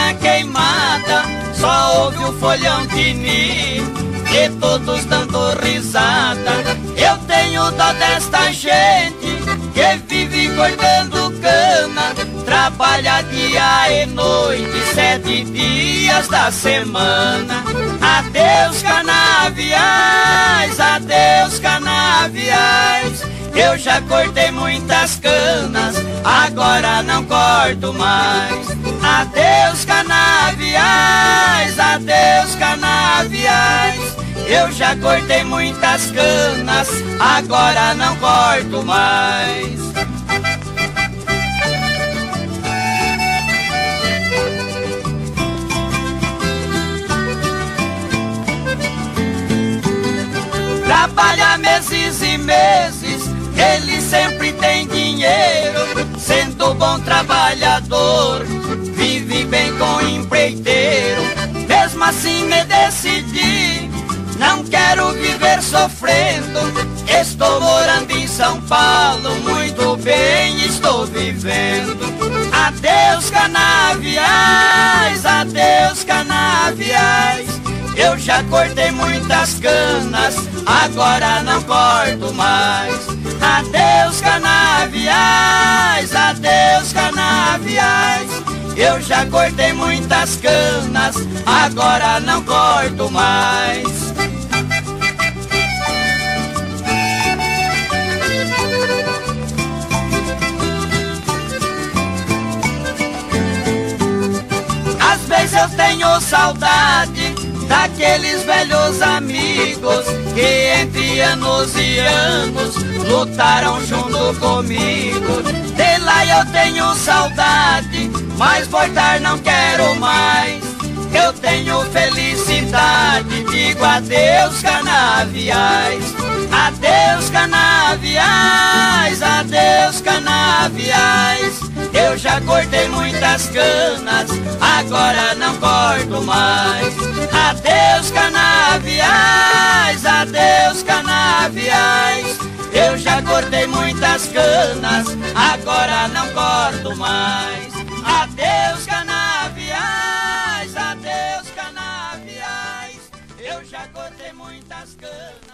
na queimada só ouve o folhão tinir e todos dando risada. Eu tenho dó desta gente que vive cortando cana, trabalha dia e noite, 7 dias da semana. Adeus canaviais, adeus canaviais. Eu já cortei muitas canas, agora não corto mais. Adeus canaviais, adeus canaviais. Eu já cortei muitas canas, agora não corto mais. Trabalha meses e meses, ele sempre tem dinheiro, sendo bom trabalhador, vive bem com empreiteiro. Mesmo assim me decidi, não quero viver sofrendo. Estou morando em São Paulo, muito bem estou vivendo. Adeus canaviais, adeus canaviais. Eu já cortei muitas canas, agora não corto mais. Adeus canaviais, adeus canaviais. Eu já cortei muitas canas, agora não corto mais. Às vezes eu tenho saudade daqueles velhos amigos que entre anos e anos lutaram junto comigo. De lá eu tenho saudade, mas voltar não quero mais. Eu tenho felicidade, digo adeus canaviais. Adeus canaviais, adeus canaviais. Eu já cortei muitas canas, agora não corto mais. Adeus canaviais, adeus canaviais. Eu já cortei muitas canas, agora não corto mais. Adeus canaviais, adeus canaviais. Eu já cortei muitas canas.